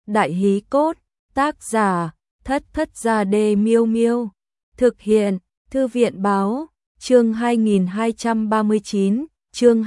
Đại hí cốt, tác giả, Thất Thất Gia Đê Miêu Miêu. Thực hiện, Thư viện báo, chương 2239, chương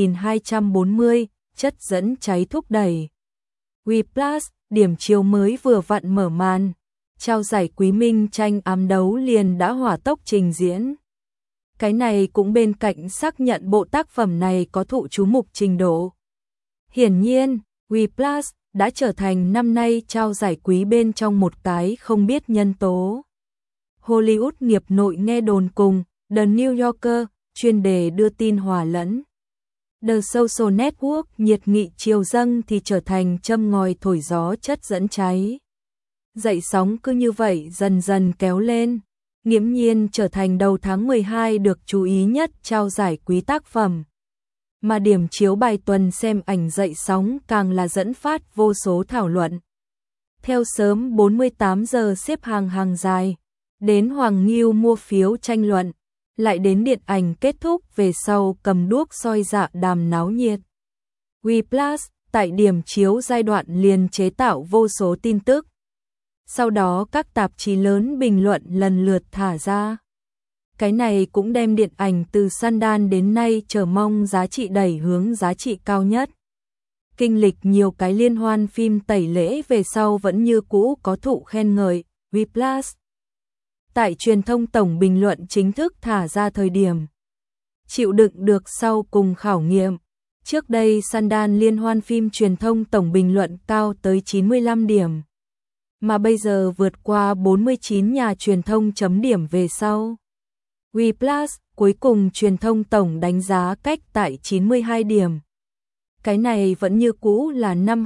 2240, chất dẫn cháy thúc đẩy. WePlus, điểm chiếu mới vừa vặn mở màn. Trao giải Quý Minh tranh ám đấu liền đã hỏa tốc trình diễn. Cái này cũng bên cạnh xác nhận bộ tác phẩm này có thụ chú mục trình độ. Hiển nhiên, WePlus đã trở thành năm nay trao giải quý bên trong một cái không biết nhân tố. Hollywood nghiệp nội nghe đồn cùng The New Yorker chuyên đề đưa tin hòa lẫn. The Social Network nhiệt nghị chiều dâng thì trở thành châm ngòi thổi gió chất dẫn cháy. Dậy sóng cứ như vậy dần dần kéo lên, nghiễm nhiên trở thành đầu tháng 12 được chú ý nhất trao giải quý tác phẩm. Mà điểm chiếu bài tuần xem ảnh dậy sóng càng là dẫn phát vô số thảo luận. Theo sớm 48 giờ xếp hàng dài, đến Hoàng Nghiêu mua phiếu tranh luận, lại đến điện ảnh kết thúc về sau cầm đuốc soi dạ đàm náo nhiệt. WePlus tại điểm chiếu giai đoạn liền chế tạo vô số tin tức. Sau đó các tạp chí lớn bình luận lần lượt thả ra. Cái này cũng đem điện ảnh từ Sundance đến nay chờ mong giá trị đẩy hướng giá trị cao nhất. Kinh lịch nhiều cái liên hoan phim tẩy lễ về sau vẫn như cũ có thụ khen ngợi, WePlus. Tại truyền thông tổng bình luận chính thức thả ra thời điểm. Chịu đựng được sau cùng khảo nghiệm. Trước đây Sundance liên hoan phim truyền thông tổng bình luận cao tới 95 điểm. Mà bây giờ vượt qua 49 nhà truyền thông chấm điểm về sau. WePlus cuối cùng truyền thông tổng đánh giá cách tại 92 điểm. Cái này vẫn như cũ là năm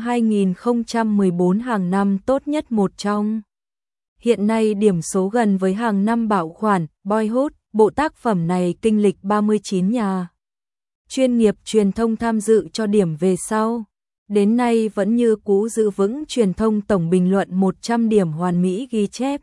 2014 hàng năm tốt nhất một trong. Hiện nay điểm số gần với hàng năm bảo khoản Boyhood, bộ tác phẩm này kinh lịch 39 nhà chuyên nghiệp truyền thông tham dự cho điểm về sau. Đến nay vẫn như cũ giữ vững truyền thông tổng bình luận 100 điểm hoàn mỹ ghi chép.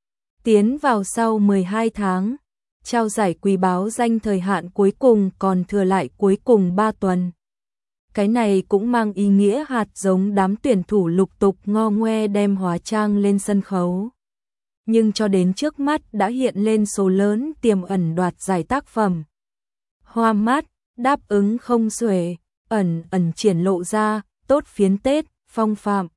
Tiến vào sau 12 tháng, trao giải quý báo danh thời hạn cuối cùng còn thừa lại cuối cùng 3 tuần. Cái này cũng mang ý nghĩa hạt giống đám tuyển thủ lục tục ngo ngoe đem hóa trang lên sân khấu. Nhưng cho đến trước mắt đã hiện lên số lớn tiềm ẩn đoạt giải tác phẩm. Hoa mắt, đáp ứng không xuể, ẩn triển lộ ra, tốt phiến Tết, phong phạm.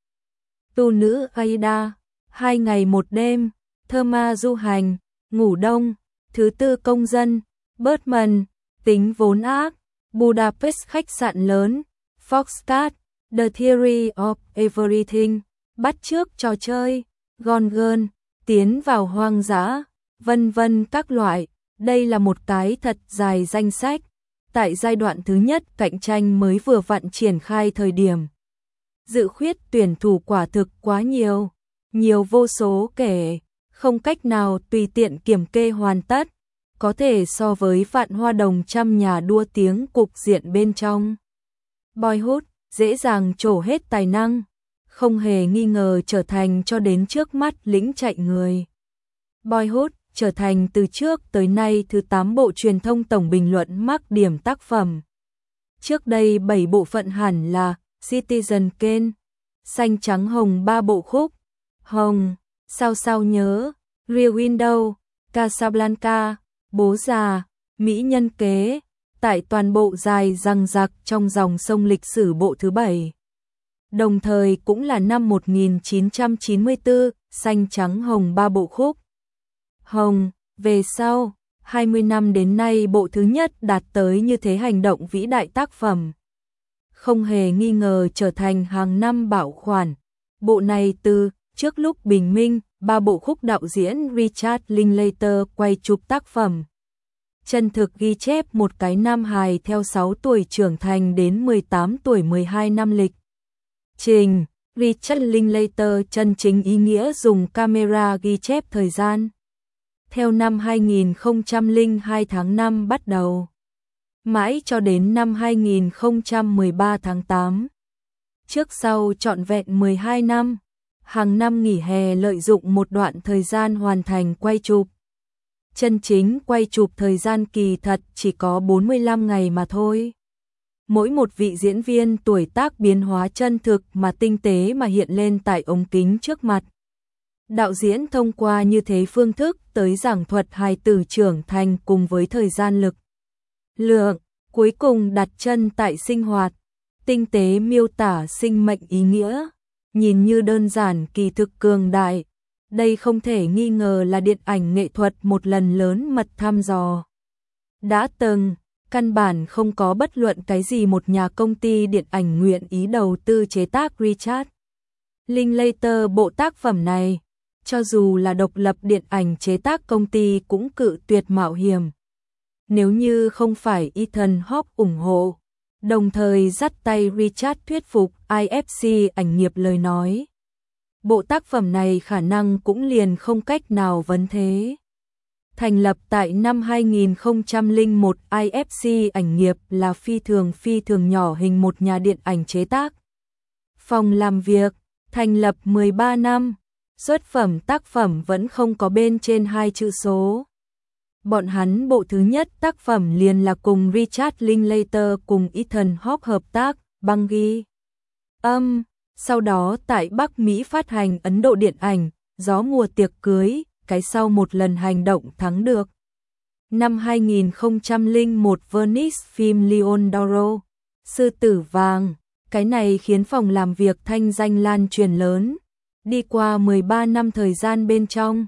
Tu nữ Aida, 2 ngày 1 đêm, Thơ ma du hành, Ngủ đông, Thứ tư công dân, Birdman, Tính vốn ác, Budapest khách sạn lớn, Foxcat, The Theory of Everything, bắt chước trò chơi, Gone Girl, Tiến vào hoang dã, vân vân các loại. Đây là một cái thật dài danh sách. Tại giai đoạn thứ nhất cạnh tranh mới vừa vặn triển khai thời điểm. Dự khuyết tuyển thủ quả thực quá nhiều vô số kể, không cách nào tùy tiện kiểm kê hoàn tất, có thể so với vạn hoa đồng trăm nhà đua tiếng cục diện bên trong. Boyhood dễ dàng trổ hết tài năng, không hề nghi ngờ trở thành cho đến trước mắt lĩnh chạy người. Boyhood trở thành từ trước tới nay thứ 8 bộ truyền thông tổng bình luận mắc điểm tác phẩm. Trước đây 7 bộ phận hẳn là Citizen Kane, Xanh trắng hồng 3 bộ khúc, Hồng, Sao nhớ, Rear Window, Casablanca, Bố già, Mỹ nhân kế, tại toàn bộ dài dằng dặc trong dòng sông lịch sử bộ thứ 7. Đồng thời cũng là năm 1994, Xanh trắng hồng 3 bộ khúc. Hồng, về sau, 20 năm đến nay bộ thứ nhất đạt tới như thế hành động vĩ đại tác phẩm. Không hề nghi ngờ trở thành hàng năm bảo khoản. Bộ này từ trước lúc bình minh, 3 bộ khúc đạo diễn Richard Linklater quay chụp tác phẩm. Chân thực ghi chép một cái nam hài theo 6 tuổi trưởng thành đến 18 tuổi 12 năm lịch trình. Richard Linklater chân chính ý nghĩa dùng camera ghi chép thời gian. Theo năm 2002 tháng 5 bắt đầu, mãi cho đến năm 2013 tháng 8. Trước sau trọn vẹn 12 năm, hàng năm nghỉ hè lợi dụng một đoạn thời gian hoàn thành quay chụp. Chân chính quay chụp thời gian kỳ thật chỉ có 45 ngày mà thôi. Mỗi một vị diễn viên tuổi tác biến hóa chân thực mà tinh tế mà hiện lên tại ống kính trước mặt. Đạo diễn thông qua như thế phương thức tới giảng thuật hài tử trưởng thành cùng với thời gian lực lượng, cuối cùng đặt chân tại sinh hoạt, tinh tế miêu tả sinh mệnh ý nghĩa, nhìn như đơn giản kỳ thực cường đại. Đây không thể nghi ngờ là điện ảnh nghệ thuật một lần lớn mật thăm dò. Đã từng, căn bản không có bất luận cái gì một nhà công ty điện ảnh nguyện ý đầu tư chế tác Richard Linklater bộ tác phẩm này. Cho dù là độc lập điện ảnh chế tác công ty cũng cự tuyệt mạo hiểm. Nếu như không phải Ethan Hawke ủng hộ, đồng thời dắt tay Richard thuyết phục IFC ảnh nghiệp lời nói, bộ tác phẩm này khả năng cũng liền không cách nào vấn thế. Thành lập tại năm 2001, IFC ảnh nghiệp là phi thường nhỏ hình một nhà điện ảnh chế tác. Phòng làm việc, thành lập 13 năm, xuất phẩm tác phẩm vẫn không có bên trên 2 chữ số. Bọn hắn bộ thứ nhất tác phẩm liền là cùng Richard Linklater cùng Ethan Hawke hợp tác, băng ghi âm. Sau đó tại Bắc Mỹ phát hành Ấn Độ điện ảnh, Gió mùa tiệc cưới, cái sau một lần hành động thắng được. Năm 2001 Venice Film Lion d'Oro, Sư tử vàng, cái này khiến phòng làm việc thanh danh lan truyền lớn. Đi qua 13 năm thời gian bên trong,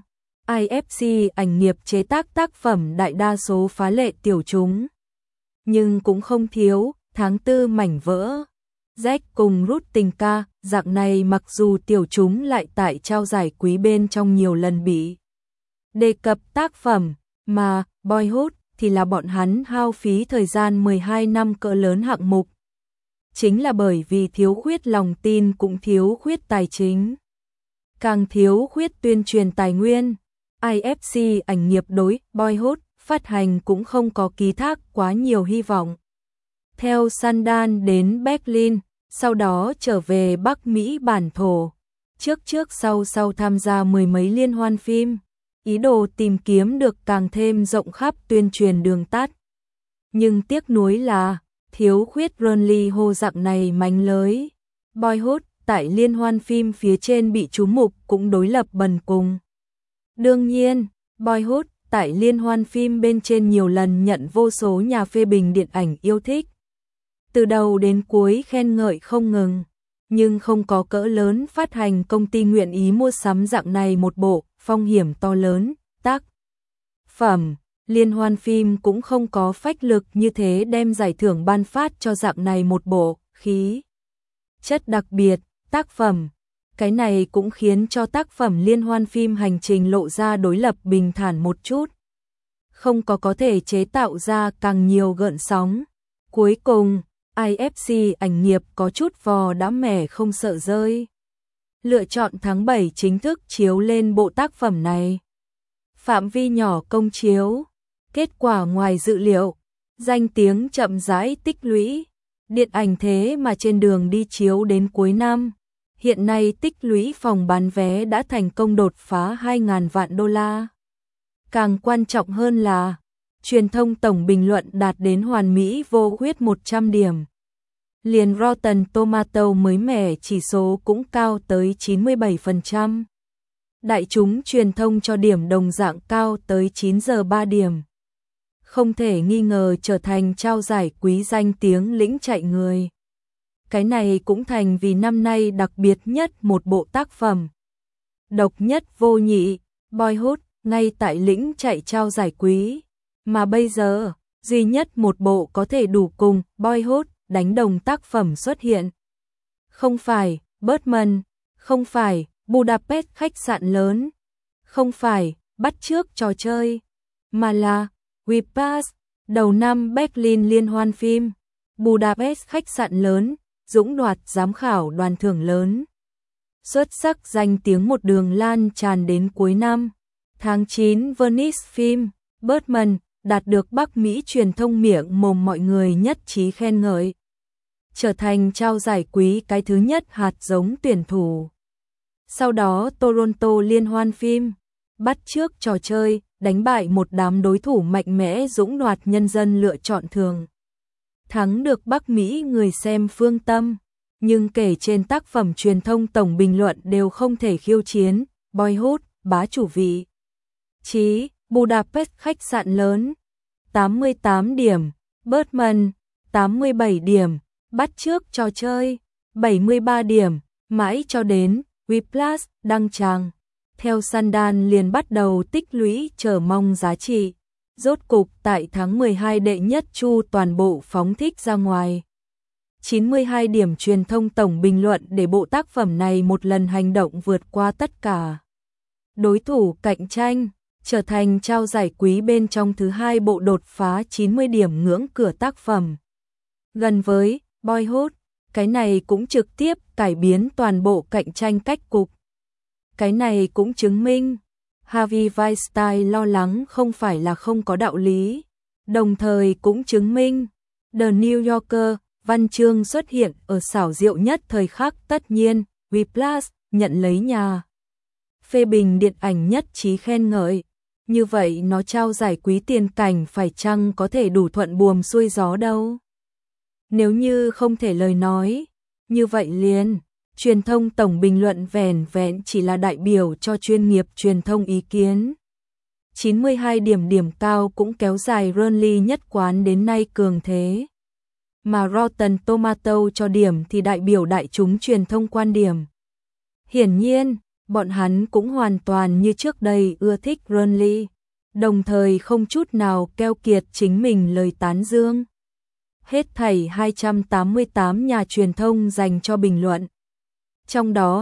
IFC ảnh nghiệp chế tác tác phẩm đại đa số phá lệ tiểu chúng. Nhưng cũng không thiếu, tháng 4 mảnh vỡ, Jack cùng Ruth tình ca, dạng này mặc dù tiểu chúng lại tại trao giải quý bên trong nhiều lần bị đề cập tác phẩm, mà Boyhood thì là bọn hắn hao phí thời gian 12 năm cỡ lớn hạng mục. Chính là bởi vì thiếu khuyết lòng tin cũng thiếu khuyết tài chính, càng thiếu khuyết tuyên truyền tài nguyên. IFC ảnh nghiệp đối Boyhood phát hành cũng không có ký thác quá nhiều hy vọng. Theo Sundance đến Berlin, sau đó trở về Bắc Mỹ bản thổ, trước sau tham gia mười mấy liên hoan phim, ý đồ tìm kiếm được càng thêm rộng khắp tuyên truyền đường tắt. Nhưng tiếc nuối là thiếu khuyết Ronly Ho dạng này mánh lới. Boyhood tại liên hoan phim phía trên bị chú mục cũng đối lập bần cùng. Đương nhiên, Boyhood tại liên hoan phim bên trên nhiều lần nhận vô số nhà phê bình điện ảnh yêu thích. Từ đầu đến cuối khen ngợi không ngừng, nhưng không có cỡ lớn phát hành công ty nguyện ý mua sắm dạng này một bộ phong hiểm to lớn, tác phẩm. Liên hoan phim cũng không có phách lực như thế đem giải thưởng ban phát cho dạng này một bộ khí chất đặc biệt tác phẩm. Cái này cũng khiến cho tác phẩm liên hoan phim hành trình lộ ra đối lập bình thản một chút, không có thể chế tạo ra càng nhiều gợn sóng. Cuối cùng, IFC ảnh nghiệp có chút vò đã mẻ không sợ rơi, lựa chọn tháng 7 chính thức chiếu lên bộ tác phẩm này. Phạm vi nhỏ công chiếu, kết quả ngoài dự liệu, danh tiếng chậm rãi tích lũy. Điện ảnh thế mà trên đường đi chiếu đến cuối năm, hiện nay tích lũy phòng bán vé đã thành công đột phá 2.000 vạn đô la. Càng quan trọng hơn là, truyền thông tổng bình luận đạt đến hoàn mỹ vô khuyết 100 điểm. Liền Rotten Tomato mới mẻ chỉ số cũng cao tới 97%. Đại chúng truyền thông cho điểm đồng dạng cao tới 9 giờ 3 điểm. Không thể nghi ngờ trở thành trao giải quý danh tiếng lĩnh chạy người. Cái này cũng thành vì năm nay đặc biệt nhất một bộ tác phẩm. Độc nhất vô nhị, Boyhood, ngay tại lĩnh chạy trao giải quý. Mà bây giờ, duy nhất một bộ có thể đủ cùng Boyhood đánh đồng tác phẩm xuất hiện. Không phải Birdman, không phải Budapest khách sạn lớn, không phải bắt chước trò chơi, mà là We Pass, đầu năm Berlin liên hoan phim, Budapest khách sạn lớn, dũng đoạt giám khảo đoàn thưởng lớn. Xuất sắc danh tiếng một đường lan tràn đến cuối năm. Tháng 9 Venice Film, Birdman, đạt được Bắc Mỹ truyền thông miệng mồm mọi người nhất trí khen ngợi. Trở thành trao giải quý cái thứ nhất hạt giống tuyển thủ. Sau đó Toronto liên hoan phim, bắt chước trò chơi, đánh bại một đám đối thủ mạnh mẽ dũng đoạt nhân dân lựa chọn thường. thắng được Bắc Mỹ người xem phương tâm, nhưng kể trên tác phẩm truyền thông tổng bình luận đều không thể khiêu chiến. Boyhood, bá chủ vị trí, Budapest khách sạn lớn, 88 điểm, Birdman, 87 điểm, bắt trước trò chơi, 73 điểm, mãi cho đến Whiplash đăng tràng. Theo Sundance liền bắt đầu tích lũy chờ mong giá trị. Rốt cục tại tháng 12 đệ nhất chu toàn bộ phóng thích ra ngoài. 92 điểm truyền thông tổng bình luận để bộ tác phẩm này một lần hành động vượt qua tất cả đối thủ cạnh tranh, trở thành trao giải quý bên trong thứ hai bộ đột phá 90 điểm ngưỡng cửa tác phẩm. Gần với Boyhood, cái này cũng trực tiếp cải biến toàn bộ cạnh tranh cách cục. Cái này cũng chứng minh Harvey Weinstein lo lắng không phải là không có đạo lý, đồng thời cũng chứng minh The New Yorker văn chương xuất hiện ở xảo diệu nhất thời khắc. Tất nhiên, Whiplash nhận lấy nhà phê bình điện ảnh nhất trí khen ngợi. Như vậy nó trao giải quý tiền cảnh phải chăng có thể đủ thuận buồm xuôi gió đâu. Nếu như không thể lời nói, như vậy liền, truyền thông tổng bình luận vẻn vẹn chỉ là đại biểu cho chuyên nghiệp truyền thông ý kiến. 92 điểm cao cũng kéo dài Burnley nhất quán đến nay cường thế. Mà Rotten Tomato cho điểm thì đại biểu đại chúng truyền thông quan điểm. Hiển nhiên, bọn hắn cũng hoàn toàn như trước đây ưa thích Burnley, đồng thời không chút nào keo kiệt chính mình lời tán dương. Hết thảy 288 nhà truyền thông dành cho bình luận. Trong đó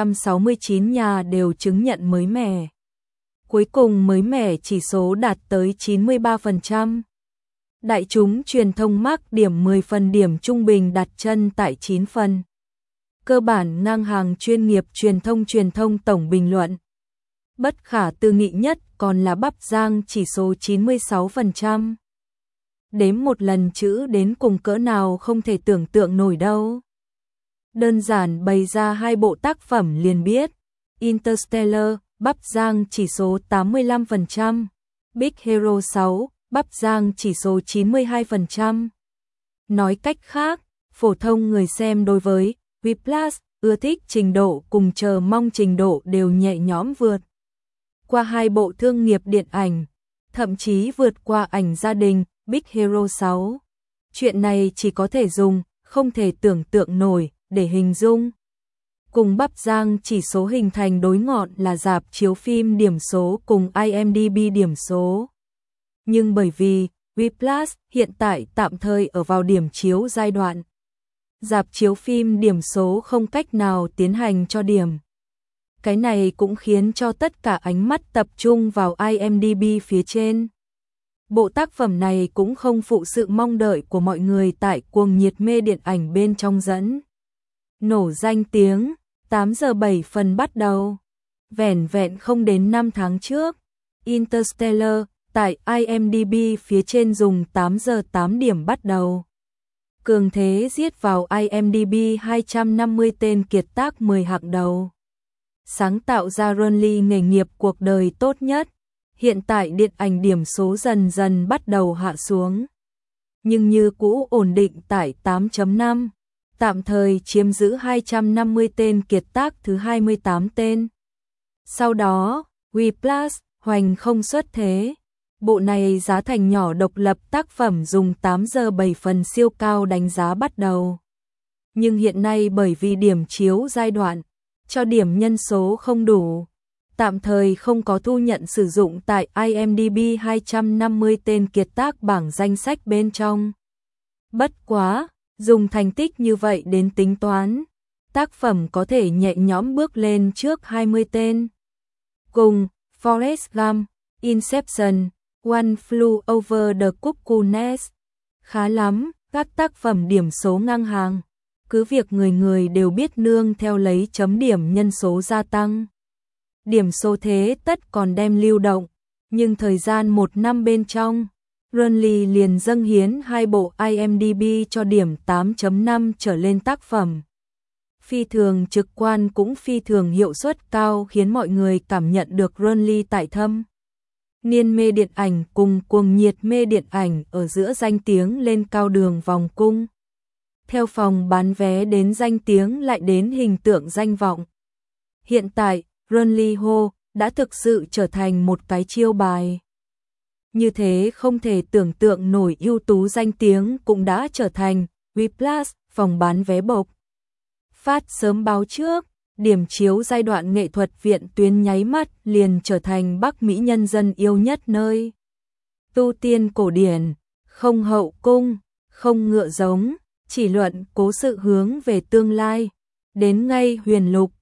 269 nhà đều chứng nhận mới mẻ. Cuối cùng mới mẻ chỉ số đạt tới 93%. Đại chúng truyền thông mắc điểm 10 phần, điểm trung bình đặt chân tại 9 phần. Cơ bản ngang hàng chuyên nghiệp truyền thông tổng bình luận. Bất khả tư nghị nhất còn là Bắp Giang chỉ số 96%. Đếm một lần chữ đến cùng cỡ nào không thể tưởng tượng nổi đâu. Đơn giản bày ra hai bộ tác phẩm liền biết. Interstellar, Bắp Giang chỉ số 85%. Big Hero 6, Bắp Giang chỉ số 92%. Nói cách khác, phổ thông người xem đối với Whiplash ưa thích trình độ cùng chờ mong trình độ đều nhẹ nhõm vượt qua hai bộ thương nghiệp điện ảnh, thậm chí vượt qua ảnh gia đình Big Hero 6. Chuyện này chỉ có thể dùng không thể tưởng tượng nổi để hình dung. Cùng Bắp Giang chỉ số hình thành đối ngọn là rạp chiếu phim điểm số cùng IMDb điểm số. Nhưng bởi vì Whiplash hiện tại tạm thời ở vào điểm chiếu giai đoạn, rạp chiếu phim điểm số không cách nào tiến hành cho điểm. Cái này cũng khiến cho tất cả ánh mắt tập trung vào IMDb phía trên. Bộ tác phẩm này cũng không phụ sự mong đợi của mọi người tại cuồng nhiệt mê điện ảnh bên trong dẫn. Nổ danh tiếng, 8 giờ 7 phần bắt đầu. Vẻn vẹn không đến 5 tháng trước, Interstellar tại IMDb phía trên dùng 8 giờ 8 điểm bắt đầu. Cường thế giết vào IMDb 250 tên kiệt tác 10 hạng đầu. Sáng tạo ra Burnley nghề nghiệp cuộc đời tốt nhất. Hiện tại điện ảnh điểm số dần dần bắt đầu hạ xuống. Nhưng như cũ ổn định tại 8.5. Tạm thời chiếm giữ 250 tên kiệt tác thứ 28 tên. Sau đó, Whiplash hoành không xuất thế. Bộ này giá thành nhỏ độc lập tác phẩm dùng 8 giờ 7 phần siêu cao đánh giá bắt đầu. Nhưng hiện nay bởi vì điểm chiếu giai đoạn, cho điểm nhân số không đủ, tạm thời không có thu nhận sử dụng tại IMDb 250 tên kiệt tác bảng danh sách bên trong. Bất quá, dùng thành tích như vậy đến tính toán, tác phẩm có thể nhẹ nhõm bước lên trước 20 tên. Cùng Forrest Gump, Inception, One Flew Over the Cuckoo's Nest. Khá lắm, các tác phẩm điểm số ngang hàng. Cứ việc người người đều biết nương theo lấy chấm điểm nhân số gia tăng. Điểm số thế tất còn đem lưu động, nhưng thời gian 1 năm bên trong, Burnley liền dâng hiến hai bộ IMDb cho điểm 8.5 trở lên tác phẩm. Phi thường trực quan cũng phi thường hiệu suất cao khiến mọi người cảm nhận được Burnley tại thâm Niên mê điện ảnh cùng cuồng nhiệt mê điện ảnh ở giữa danh tiếng lên cao đường vòng cung. Theo phòng bán vé đến danh tiếng lại đến hình tượng danh vọng. Hiện tại, Runly Ho đã thực sự trở thành một cái chiêu bài. Như thế không thể tưởng tượng nổi ưu tú danh tiếng cũng đã trở thành Whiplash, phòng bán vé bộc phát sớm báo trước, điểm chiếu giai đoạn nghệ thuật viện tuyến nháy mắt liền trở thành Bắc Mỹ nhân dân yêu nhất nơi. Tu tiên cổ điển, không hậu cung, không ngựa giống, chỉ luận cố sự hướng về tương lai, đến ngay huyền lục,